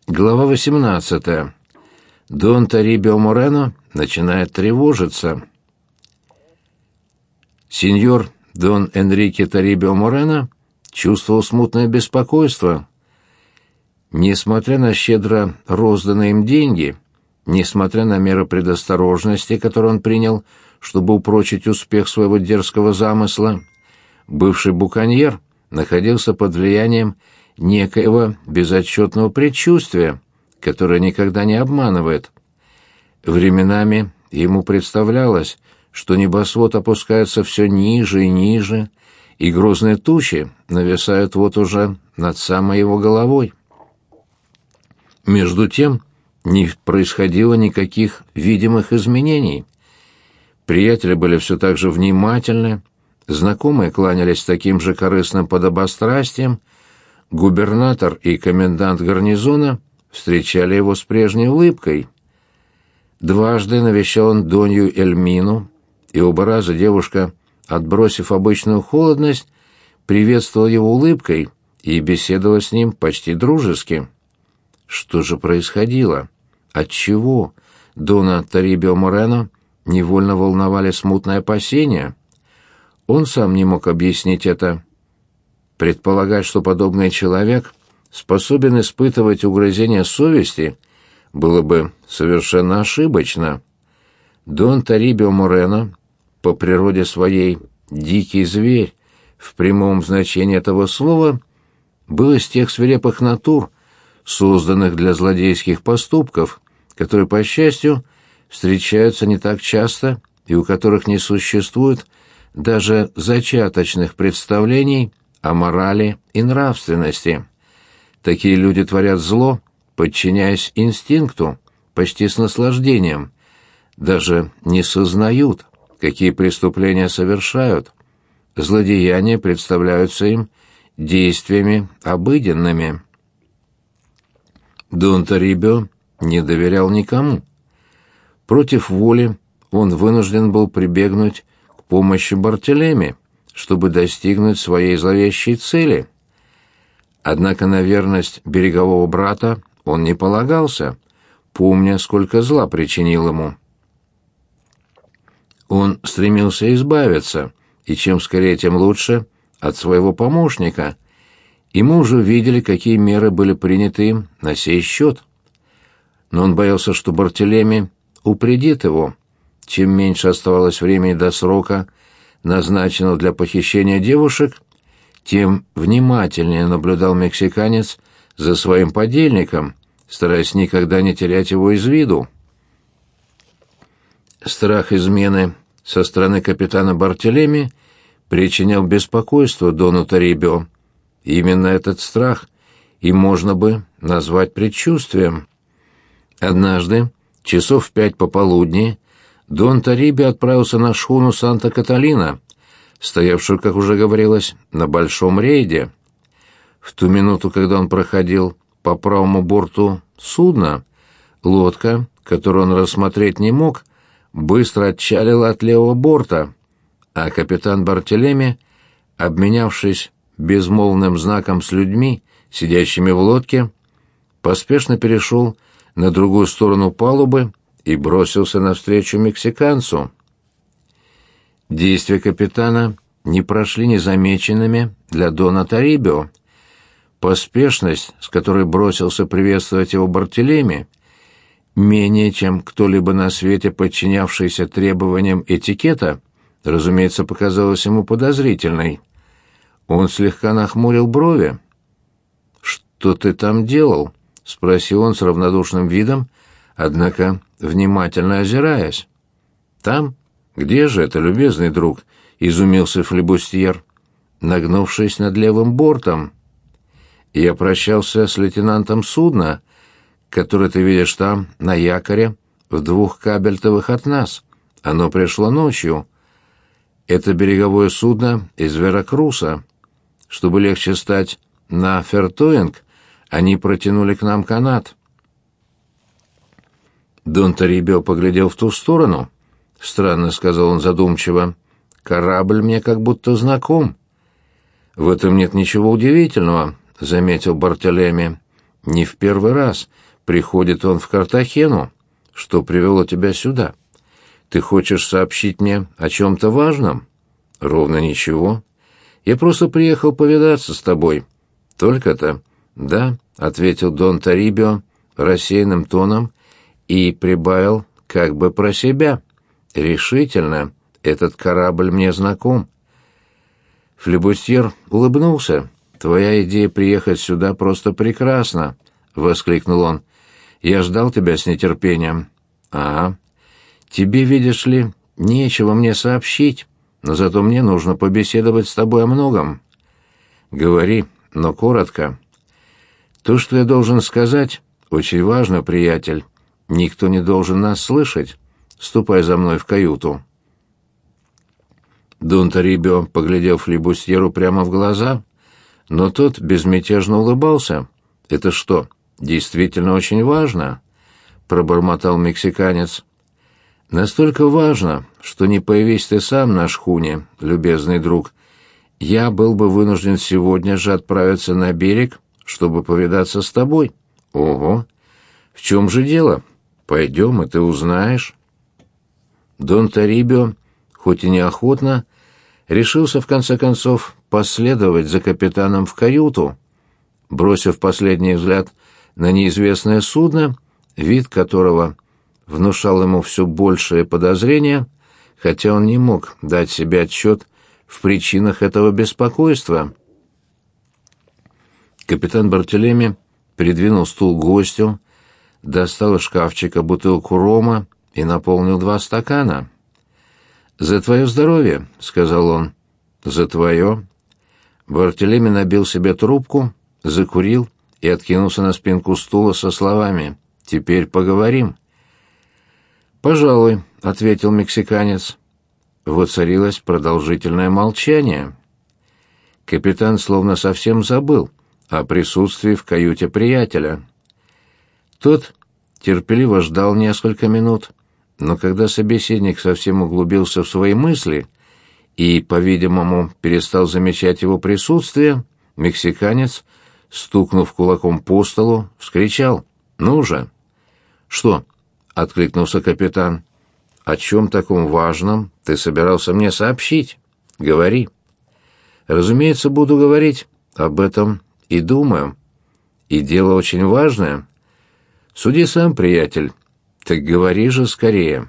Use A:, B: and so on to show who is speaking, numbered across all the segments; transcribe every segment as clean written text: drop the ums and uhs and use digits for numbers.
A: Глава 18. Дон Торибио Морено начинает тревожиться. Сеньор Дон Энрике Торибио Морено чувствовал смутное беспокойство. Несмотря на щедро розданные им деньги, несмотря на меры предосторожности, которые он принял, чтобы упрочить успех своего дерзкого замысла, бывший буконьер находился под влиянием некоего безотчетного предчувствия, которое никогда не обманывает. Временами ему представлялось, что небосвод опускается все ниже и ниже, и грозные тучи нависают вот уже над самой его головой. Между тем не происходило никаких видимых изменений. Приятели были все так же внимательны, знакомые кланялись с таким же корыстным подобострастием, губернатор и комендант гарнизона встречали его с прежней улыбкой. Дважды навещал он Донью Эльмину, и оба раза девушка, отбросив обычную холодность, приветствовала его улыбкой и беседовала с ним почти дружески. Что же происходило? Отчего Дона Торибио Морено невольно волновали смутные опасения? Он сам не мог объяснить это. Предполагать, что подобный человек способен испытывать угрызения совести, было бы совершенно ошибочно. Дон Торибио Морено по природе своей дикий зверь, в прямом значении этого слова, был из тех свирепых натур, созданных для злодейских поступков, которые, по счастью, встречаются не так часто и у которых не существует даже зачаточных представлений о морали и нравственности. Такие люди творят зло, подчиняясь инстинкту, почти с наслаждением, даже не сознают, какие преступления совершают. Злодеяния представляются им действиями обыденными. Дон Торибио не доверял никому. Против воли он вынужден был прибегнуть к помощи Бартелеми, чтобы достигнуть своей зловещей цели. Однако на верность берегового брата он не полагался, помня, сколько зла причинил ему. Он стремился избавиться, и чем скорее, тем лучше, от своего помощника, и мы уже видели, какие меры были приняты им на сей счет. Но он боялся, что Бартелеми упредит его. Чем меньше оставалось времени до срока, назначенного для похищения девушек, тем внимательнее наблюдал мексиканец за своим подельником, стараясь никогда не терять его из виду. Страх измены со стороны капитана Бартелеми причинял беспокойство Дону Торибио. Именно этот страх и можно бы назвать предчувствием. Однажды, часов в 5 пополудни, Дон Торибио отправился на шхуну «Санта-Каталина», стоявшую, как уже говорилось, на большом рейде. В ту минуту, когда он проходил по правому борту судна, лодка, которую он рассмотреть не мог, быстро отчалила от левого борта, а капитан Бартелеми, обменявшись безмолвным знаком с людьми, сидящими в лодке, поспешно перешел на другую сторону палубы и бросился навстречу мексиканцу. Действия капитана не прошли незамеченными для Дона Торибио. Поспешность, с которой бросился приветствовать его Бартелеми, менее чем кто-либо на свете подчинявшийся требованиям этикета, разумеется, показалась ему подозрительной. Он слегка нахмурил брови. «Что ты там делал?» — спросил он с равнодушным видом, однако внимательно озираясь. «Там? Где же это, любезный друг?» — изумился флебустьер, нагнувшись над левым бортом. «Я прощался с лейтенантом судна, который ты видишь там, на якоре, в 2 кабельтовых от нас. Оно пришло ночью. Это береговое судно из Веракруса. Чтобы легче стать на Фертуэнг, они протянули к нам канат». Дон Торибио поглядел в ту сторону. «Странно», — сказал он задумчиво, — «корабль мне как будто знаком». «В этом нет ничего удивительного», — заметил Бартелеми. Не в первый раз приходит он в Картахену. Что привело тебя сюда? Ты хочешь сообщить мне о чем-то важном? Ровно ничего. Я просто приехал повидаться с тобой. Только-то. Да, ответил Дон Тарибио рассеянным тоном и прибавил как бы про себя. Решительно, этот корабль мне знаком. Флебустьер улыбнулся. «Твоя идея приехать сюда просто прекрасна», — воскликнул он. «Я ждал тебя с нетерпением». «Ага. Тебе, видишь ли, нечего мне сообщить, но зато мне нужно побеседовать с тобой о многом». «Говори, но коротко». «То, что я должен сказать, очень важно, приятель. Никто не должен нас слышать. Ступай за мной в каюту». Дон Тарибио поглядел флибустьеру прямо в глаза, но тот безмятежно улыбался. «Это что, действительно очень важно?» — пробормотал мексиканец. «Настолько важно, что не появись ты сам на шхуне, любезный друг. Я был бы вынужден сегодня же отправиться на берег, чтобы повидаться с тобой». «Ого! В чем же дело? Пойдем, и ты узнаешь». Дон Тарибио, хоть и неохотно, решился в конце концов последовать за капитаном в каюту. Бросив последний взгляд на неизвестное судно, вид которого внушал ему все большее подозрение, хотя он не мог дать себе отчет в причинах этого беспокойства. Капитан Бартелеми придвинул стул к гостю, достал из шкафчика бутылку рома и наполнил 2 стакана. «За твое здоровье», — сказал он. «За твое». Бартелеми набил себе трубку, закурил и откинулся на спинку стула со словами: «Теперь поговорим». «Пожалуй», — ответил мексиканец. Воцарилось продолжительное молчание. Капитан словно совсем забыл о присутствии в каюте приятеля. Тот терпеливо ждал несколько минут, но когда собеседник совсем углубился в свои мысли и, по-видимому, перестал замечать его присутствие, мексиканец, стукнув кулаком по столу, вскричал: «Ну же!» «Что?» — откликнулся капитан. «О чем таком важном ты собирался мне сообщить? Говори». «Разумеется, буду говорить. Об этом и думаю. И дело очень важное. Суди сам, приятель. Так говори же скорее».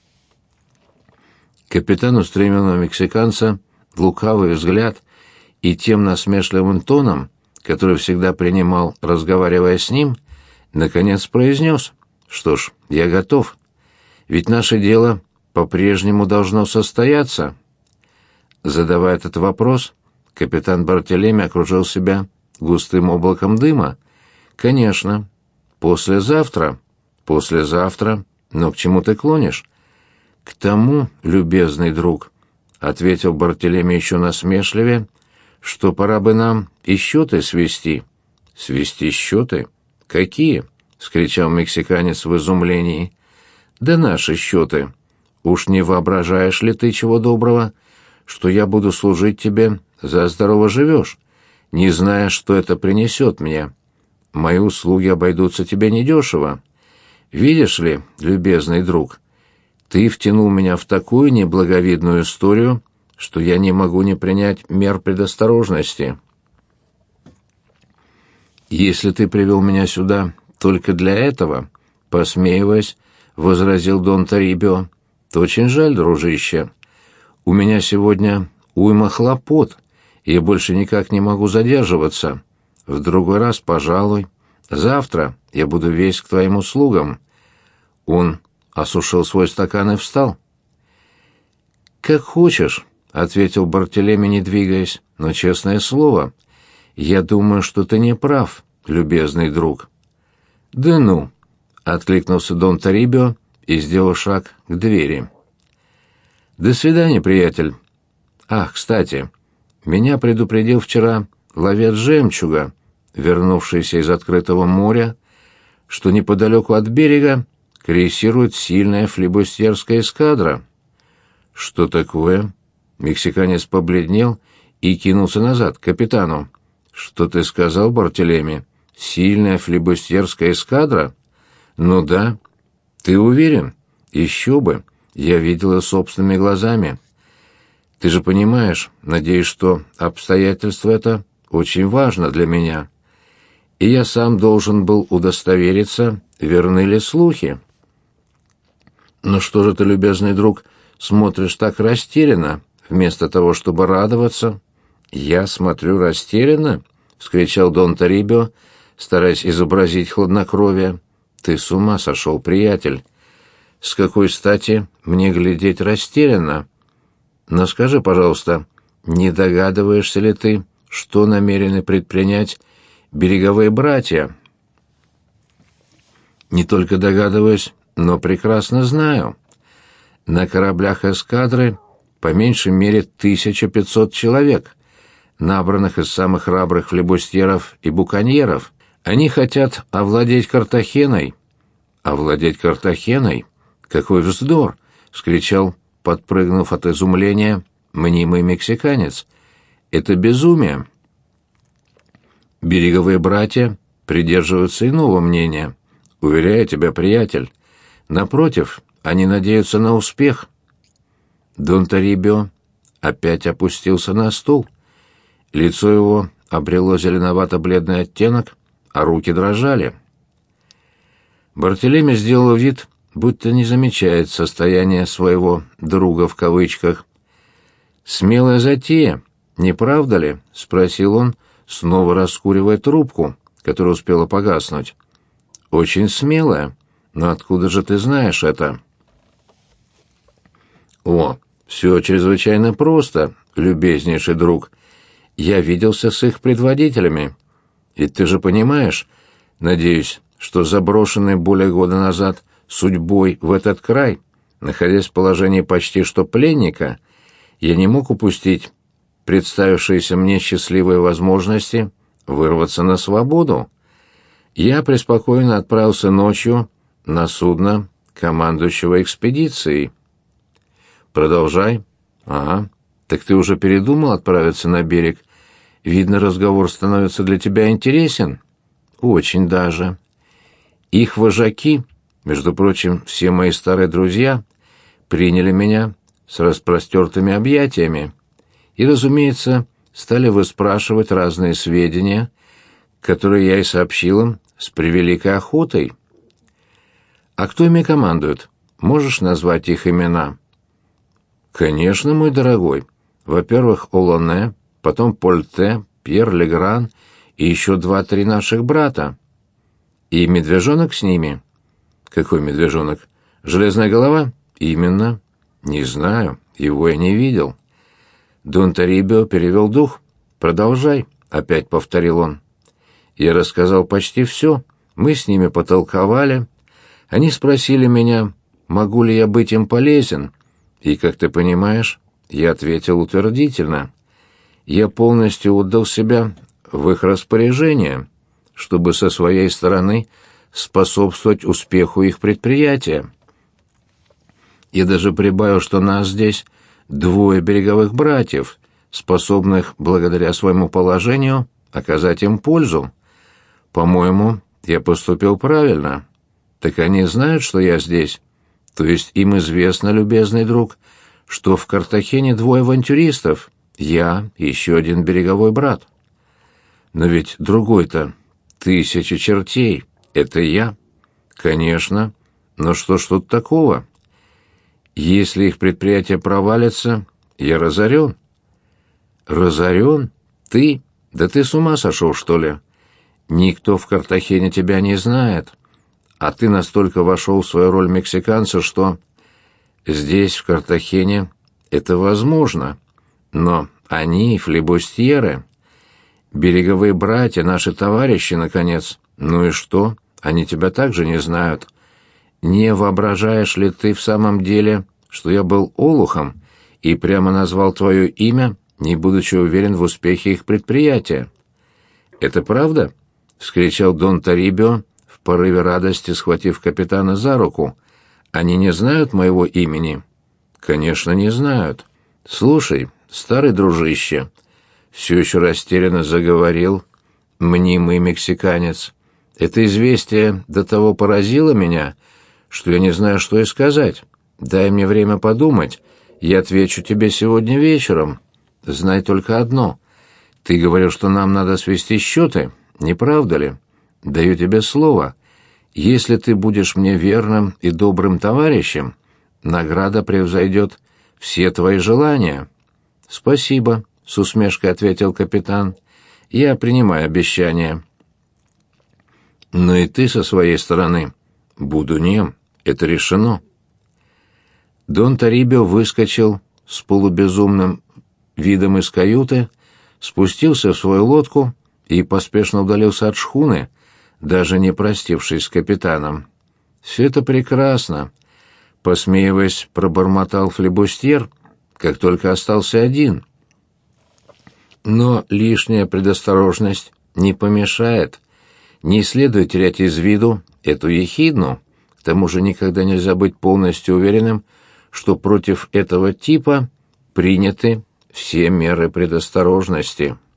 A: Капитан устремил на мексиканца лукавый взгляд и тем насмешливым тоном, который всегда принимал, разговаривая с ним, наконец произнес: «Что ж, я готов. Ведь наше дело по-прежнему должно состояться». Задавая этот вопрос, капитан Бартелеми окружил себя густым облаком дыма. «Конечно. Послезавтра. Послезавтра. Но к чему ты клонишь?» «К тому, любезный друг», — ответил Бартелеми еще насмешливее, — «что пора бы нам и счеты свести». «Свести счеты? Какие?» — вскричал мексиканец в изумлении. «Да наши счеты. Уж не воображаешь ли ты, чего доброго, что я буду служить тебе за здорово живешь, не зная, что это принесет мне? Мои услуги обойдутся тебе недешево. Видишь ли, любезный друг, ты втянул меня в такую неблаговидную историю, что я не могу не принять мер предосторожности. Если ты привел меня сюда только для этого, посмеиваясь, возразил Дон Тарибио, то очень жаль, дружище. У меня сегодня уйма хлопот, и я больше никак не могу задерживаться. В другой раз, пожалуй. Завтра я буду весь к твоим услугам». Он осушил свой стакан и встал. «Как хочешь», — ответил Бартелеми, не двигаясь, — «но, честное слово, я думаю, что ты не прав, любезный друг». «Да ну», — откликнулся Дон Тарибио и сделал шаг к двери. «До свидания, приятель. Ах, кстати, меня предупредил вчера ловец жемчуга, вернувшийся из открытого моря, что неподалеку от берега крейсирует сильная флибустьерская эскадра». «Что такое?» Мексиканец побледнел и кинулся назад к капитану. «Что ты сказал, Бартелеми? Сильная флибустьерская эскадра? Ну да. Ты уверен? Еще бы. Я видела собственными глазами. Ты же понимаешь, надеюсь, что обстоятельство это очень важно для меня. И я сам должен был удостовериться, верны ли слухи. Но что же ты, любезный друг, смотришь так растерянно, вместо того, чтобы радоваться? Я смотрю растерянно? — вскричал Дон Торибио, стараясь изобразить хладнокровие. Ты с ума сошел, приятель. С какой стати мне глядеть растерянно? Но скажи, пожалуйста, не догадываешься ли ты, что намерены предпринять береговые братья? Не только догадываюсь, но прекрасно знаю. На кораблях эскадры по меньшей мере 1500 человек, набранных из самых храбрых флибустьеров и буконьеров. Они хотят овладеть Картахеной. Овладеть Картахеной? Какой вздор! — вскричал, подпрыгнув от изумления, мнимый мексиканец. Это безумие. Береговые братья придерживаются иного мнения. Уверяю тебя, приятель. Напротив, они надеются на успех. Дон Торибио опять опустился на стул. Лицо его обрело зеленовато-бледный оттенок, а руки дрожали. Бартелеми сделал вид, будто не замечает состояние своего «друга» в кавычках. «Смелая затея, не правда ли?» — спросил он, снова раскуривая трубку, которая успела погаснуть. «Очень смелая. Но откуда же ты знаешь это?» «О, все чрезвычайно просто, любезнейший друг. Я виделся с их предводителями. И ты же понимаешь, надеюсь, что заброшенный более года назад судьбой в этот край, находясь в положении почти что пленника, я не мог упустить представившиеся мне счастливые возможности вырваться на свободу. Я преспокойно отправился ночью на судно командующего экспедицией. Продолжай. Ага. Так ты уже передумал отправиться на берег? Видно, разговор становится для тебя интересен. Очень даже. Их вожаки, между прочим, все мои старые друзья, приняли меня с распростертыми объятиями и, разумеется, стали выспрашивать разные сведения, которые я и сообщил им с превеликой охотой. А кто ими командует? Можешь назвать их имена? Конечно, мой дорогой. Во-первых, Олоне, потом Польте, Пьер Легран и еще 2-3 наших брата. И медвежонок с ними. Какой медвежонок? Железная голова? Именно. Не знаю, его я не видел. Дон Торибио перевел дух. Продолжай, опять повторил он. Я рассказал почти все. Мы с ними потолковали. Они спросили меня, могу ли я быть им полезен. И, как ты понимаешь, я ответил утвердительно. Я полностью отдал себя в их распоряжение, чтобы со своей стороны способствовать успеху их предприятия. Я даже прибавил, что нас здесь 2 береговых братьев, способных, благодаря своему положению, оказать им пользу. По-моему, я поступил правильно. Так они знают, что я здесь? То есть им известно, любезный друг, что в Картахене 2 авантюристов, я и еще 1 береговой брат. Но ведь другой-то 1000 чертей, это я. Конечно, но что ж тут такого? Если их предприятие провалится, я разорен. Разорен? Ты? Да ты с ума сошел, что ли? Никто в Картахене тебя не знает. А ты настолько вошел в свою роль мексиканца, что... Здесь, в Картахене, это возможно. Но они, флибустьеры, береговые братья, наши товарищи, наконец. Ну и что? Они тебя также не знают. Не воображаешь ли ты в самом деле, что я был олухом и прямо назвал твое имя, не будучи уверен в успехе их предприятия? Это правда? — вскричал Дон Торибио, в порыве радости схватив капитана за руку. «Они не знают моего имени?» «Конечно, не знают. Слушай, старый дружище», — все еще растерянно заговорил мнимый мексиканец. Это известие до того поразило меня, что я не знаю, что и сказать. Дай мне время подумать. Я отвечу тебе сегодня вечером. Знай только одно. Ты говорил, что нам надо свести счеты, не правда ли? Даю тебе слово. Если ты будешь мне верным и добрым товарищем, награда превзойдет все твои желания». «Спасибо», — с усмешкой ответил капитан. «Я принимаю обещание». «Но и ты со своей стороны». «Буду нем. Это решено». Дон Тарибио выскочил с полубезумным видом из каюты, спустился в свою лодку и поспешно удалился от шхуны, даже не простившись с капитаном. «Все это прекрасно», — посмеиваясь, пробормотал флебустьер, как только остался один. «Но лишняя предосторожность не помешает. Не следует терять из виду эту ехидну. К тому же никогда нельзя быть полностью уверенным, что против этого типа приняты все меры предосторожности».